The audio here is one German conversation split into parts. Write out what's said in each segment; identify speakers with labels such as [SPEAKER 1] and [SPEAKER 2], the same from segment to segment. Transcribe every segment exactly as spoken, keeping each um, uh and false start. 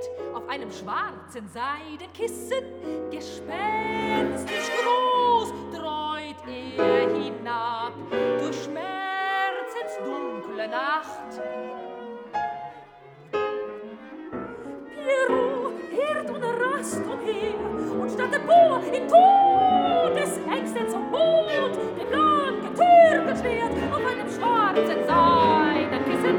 [SPEAKER 1] auf einem schwarzen Seidenkissen, gespenstisch groß dreut er hinab durch Schmerzens dunkle Nacht. Pierrot irrt ohne Rast umher und statt dem Bohr in Todesängsten zum Mond, dem blanken Türkenschwert auf einem schwarzen Seidenkissen.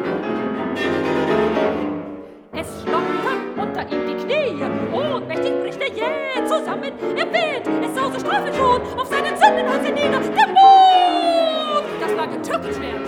[SPEAKER 1] Es schlottern unter ihm die Knie, ohnmächtig bricht er jäh zusammen. Er weht, es sause Strafe schon auf seinen Sündenhals nieder. Der Mond, das lange Türkenschwert.